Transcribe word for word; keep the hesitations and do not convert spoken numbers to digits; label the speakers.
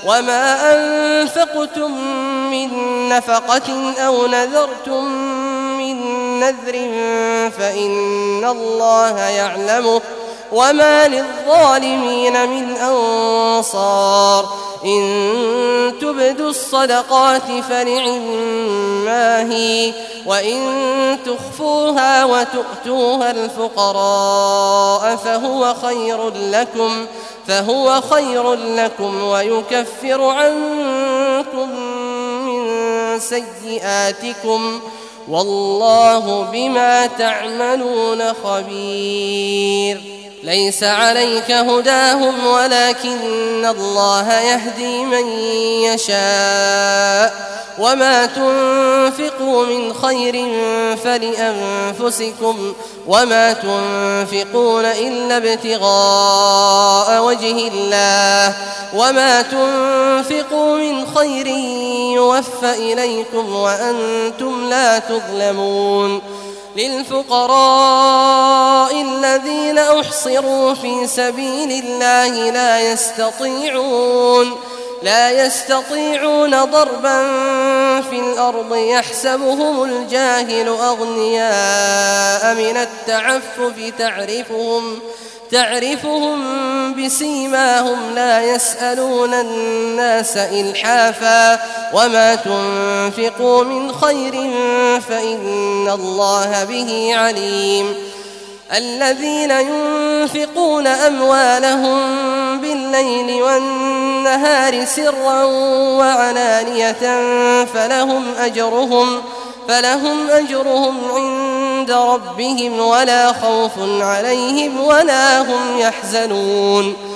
Speaker 1: وما أنفقتم من نفقة أو نذرتم من نذر فإن الله يعلمه وما للظالمين من أنصار إن تبدوا الصدقات فنعما هي وإن تخفوها وتؤتوها الفقراء فهو خير لكم فهو خير لكم ويكفر عنكم من سيئاتكم والله بما تعملون خبير. ليس عليك هداهم ولكن الله يهدي من يشاء وما تنفقوا من خير فلأنفسكم وما تنفقون إلا ابتغاء وجه الله وما تنفقوا من خير يوفى إليكم وأنتم لا تظلمون. للفقراء الذين أحصروا في سبيل الله لا يستطيعون لا يستطيعون ضربا في الأرض يحسبهم الجاهل أغنياء من التعفف تعرفهم تعرفهم بسيماهم لا يسألون الناس إلحافا وما تنفقوا من خير فإن الله به عليم. الذين ينفقون أموالهم بالليل والنهار سرا وعلانية فلهم أجرهم فلهم أجرهم عند ربهم ولا خوف عليهم ولا هم يحزنون.